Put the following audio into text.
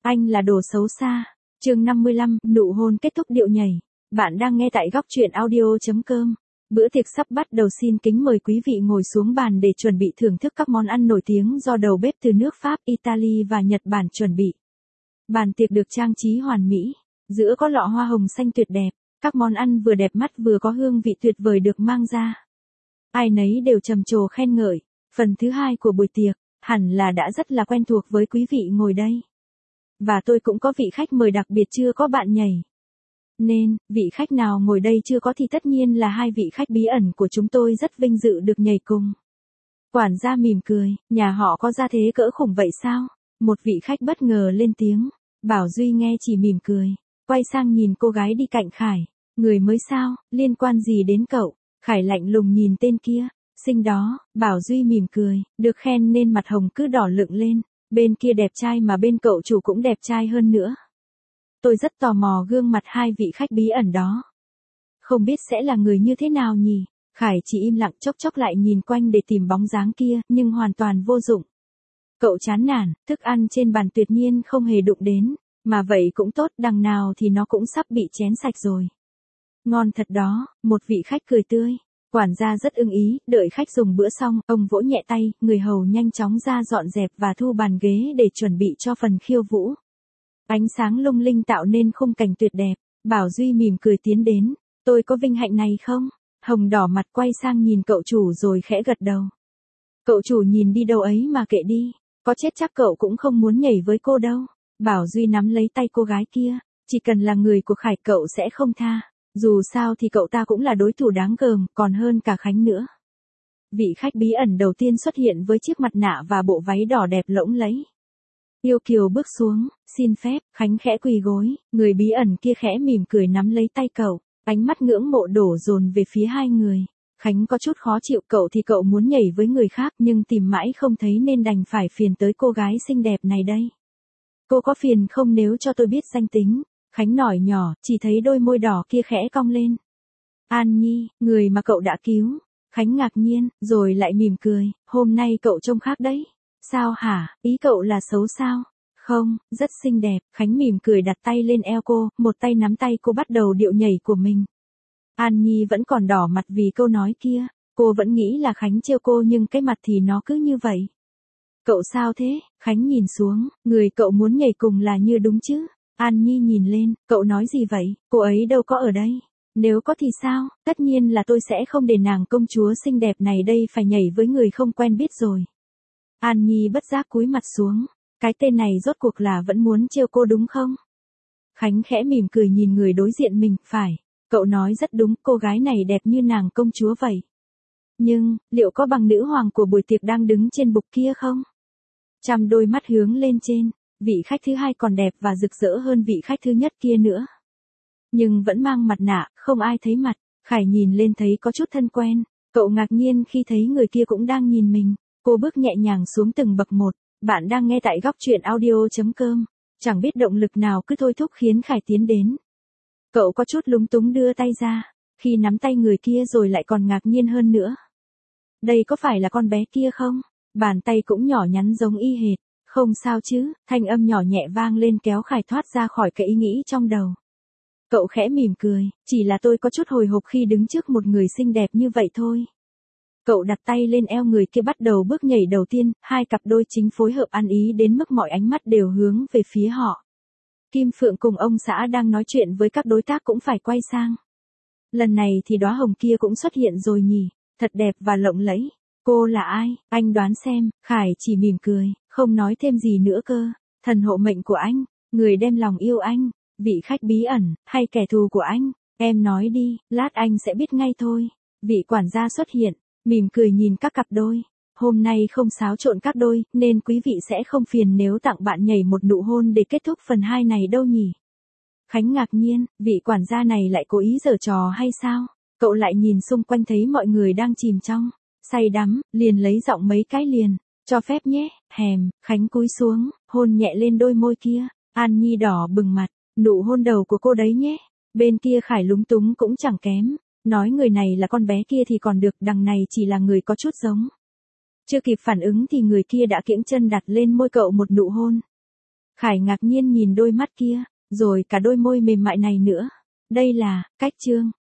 Anh là đồ xấu xa. Chương 55, nụ hôn kết thúc điệu nhảy. Bạn đang nghe tại góc truyện audio.com. Bữa tiệc sắp bắt đầu, xin kính mời quý vị ngồi xuống bàn để chuẩn bị thưởng thức các món ăn nổi tiếng do đầu bếp từ nước Pháp, Italy và Nhật Bản chuẩn bị. Bàn tiệc được trang trí hoàn mỹ, giữa có lọ hoa hồng xanh tuyệt đẹp, các món ăn vừa đẹp mắt vừa có hương vị tuyệt vời được mang ra. Ai nấy đều trầm trồ khen ngợi. Phần thứ hai của buổi tiệc, hẳn là đã rất là quen thuộc với quý vị ngồi đây. Và tôi cũng có vị khách mời đặc biệt chưa có bạn nhảy. Nên, vị khách nào ngồi đây chưa có thì tất nhiên là hai vị khách bí ẩn của chúng tôi rất vinh dự được nhảy cùng. Quản gia mỉm cười, nhà họ có gia thế cỡ khủng vậy sao? Một vị khách bất ngờ lên tiếng. Bảo Duy nghe chỉ mỉm cười, quay sang nhìn cô gái đi cạnh Khải. Người mới sao, liên quan gì đến cậu? Khải lạnh lùng nhìn tên kia. Xinh đó, Bảo Duy mỉm cười, được khen nên mặt hồng cứ đỏ lựng lên. Bên kia đẹp trai mà bên cậu chủ cũng đẹp trai hơn nữa. Tôi rất tò mò gương mặt hai vị khách bí ẩn đó. Không biết sẽ là người như thế nào nhỉ? Khải chỉ im lặng chốc chốc lại nhìn quanh để tìm bóng dáng kia, nhưng hoàn toàn vô dụng. Cậu chán nản, thức ăn trên bàn tuyệt nhiên không hề đụng đến, mà vậy cũng tốt, đằng nào thì nó cũng sắp bị chén sạch rồi. Ngon thật đó, một vị khách cười tươi. Quản gia rất ưng ý, đợi khách dùng bữa xong, ông vỗ nhẹ tay, người hầu nhanh chóng ra dọn dẹp và thu bàn ghế để chuẩn bị cho phần khiêu vũ. Ánh sáng lung linh tạo nên khung cảnh tuyệt đẹp. Bảo Duy mỉm cười tiến đến. Tôi có vinh hạnh này không? Hồng đỏ mặt quay sang nhìn cậu chủ rồi khẽ gật đầu. Cậu chủ nhìn đi đâu ấy mà kệ đi. Có chết chắc cậu cũng không muốn nhảy với cô đâu. Bảo Duy nắm lấy tay cô gái kia. Chỉ cần là người của Khải cậu sẽ không tha. Dù sao thì cậu ta cũng là đối thủ đáng gờm, còn hơn cả Khánh nữa. Vị khách bí ẩn đầu tiên xuất hiện với chiếc mặt nạ và bộ váy đỏ đẹp lộng lẫy. Yêu kiều bước xuống, xin phép, Khánh khẽ quỳ gối, người bí ẩn kia khẽ mỉm cười nắm lấy tay cậu, ánh mắt ngưỡng mộ đổ dồn về phía hai người. Khánh có chút khó chịu, cậu thì cậu muốn nhảy với người khác nhưng tìm mãi không thấy nên đành phải phiền tới cô gái xinh đẹp này đây. Cô có phiền không nếu cho tôi biết danh tính? Khánh nhỏi nhỏ, chỉ thấy đôi môi đỏ kia khẽ cong lên. An Nhi, người mà cậu đã cứu. Khánh ngạc nhiên, rồi lại mỉm cười, hôm nay cậu trông khác đấy. Sao hả, ý cậu là xấu sao? Không, rất xinh đẹp. Khánh mỉm cười đặt tay lên eo cô, một tay nắm tay cô bắt đầu điệu nhảy của mình. An Nhi vẫn còn đỏ mặt vì câu nói kia, cô vẫn nghĩ là Khánh trêu cô nhưng cái mặt thì nó cứ như vậy. Cậu sao thế? Khánh nhìn xuống, người cậu muốn nhảy cùng là Như đúng chứ? An Nhi nhìn lên, cậu nói gì vậy, cô ấy đâu có ở đây. Nếu có thì sao, tất nhiên là tôi sẽ không để nàng công chúa xinh đẹp này đây phải nhảy với người không quen biết rồi. An Nhi bất giác cúi mặt xuống, cái tên này rốt cuộc là vẫn muốn trêu cô đúng không? Khánh khẽ mỉm cười nhìn người đối diện mình, phải, cậu nói rất đúng, cô gái này đẹp như nàng công chúa vậy. Nhưng, liệu có bằng nữ hoàng của buổi tiệc đang đứng trên bục kia không? Chăm đôi mắt hướng lên trên. Vị khách thứ hai còn đẹp và rực rỡ hơn vị khách thứ nhất kia nữa. Nhưng vẫn mang mặt nạ, không ai thấy mặt. Khải nhìn lên thấy có chút thân quen. Cậu ngạc nhiên khi thấy người kia cũng đang nhìn mình. Cô bước nhẹ nhàng xuống từng bậc một. Bạn đang nghe tại góc truyện audio.com. Chẳng biết động lực nào cứ thôi thúc khiến Khải tiến đến. Cậu có chút lúng túng đưa tay ra. Khi nắm tay người kia rồi lại còn ngạc nhiên hơn nữa. Đây có phải là con bé kia không? Bàn tay cũng nhỏ nhắn giống y hệt. Không sao chứ, thanh âm nhỏ nhẹ vang lên kéo Khải thoát ra khỏi cái ý nghĩ trong đầu. Cậu khẽ mỉm cười, chỉ là tôi có chút hồi hộp khi đứng trước một người xinh đẹp như vậy thôi. Cậu đặt tay lên eo người kia bắt đầu bước nhảy đầu tiên, hai cặp đôi chính phối hợp ăn ý đến mức mọi ánh mắt đều hướng về phía họ. Kim Phượng cùng ông xã đang nói chuyện với các đối tác cũng phải quay sang. Lần này thì đóa hồng kia cũng xuất hiện rồi nhỉ, thật đẹp và lộng lẫy. Cô là ai, anh đoán xem, Khải chỉ mỉm cười, không nói thêm gì nữa cơ. Thần hộ mệnh của anh, người đem lòng yêu anh, vị khách bí ẩn, hay kẻ thù của anh, em nói đi, lát anh sẽ biết ngay thôi. Vị quản gia xuất hiện, mỉm cười nhìn các cặp đôi. Hôm nay không xáo trộn các đôi, nên quý vị sẽ không phiền nếu tặng bạn nhảy một nụ hôn để kết thúc phần 2 này đâu nhỉ. Khánh ngạc nhiên, vị quản gia này lại cố ý giở trò hay sao? Cậu lại nhìn xung quanh thấy mọi người đang chìm trong say đắm, liền lấy giọng mấy cái liền. Cho phép nhé, hèm, Khánh cúi xuống, hôn nhẹ lên đôi môi kia. An Nhi đỏ bừng mặt, nụ hôn đầu của cô đấy nhé. Bên kia Khải lúng túng cũng chẳng kém. Nói người này là con bé kia thì còn được, đằng này chỉ là người có chút giống. Chưa kịp phản ứng thì người kia đã kiễng chân đặt lên môi cậu một nụ hôn. Khải ngạc nhiên nhìn đôi mắt kia, rồi cả đôi môi mềm mại này nữa. Đây là, cách Trương,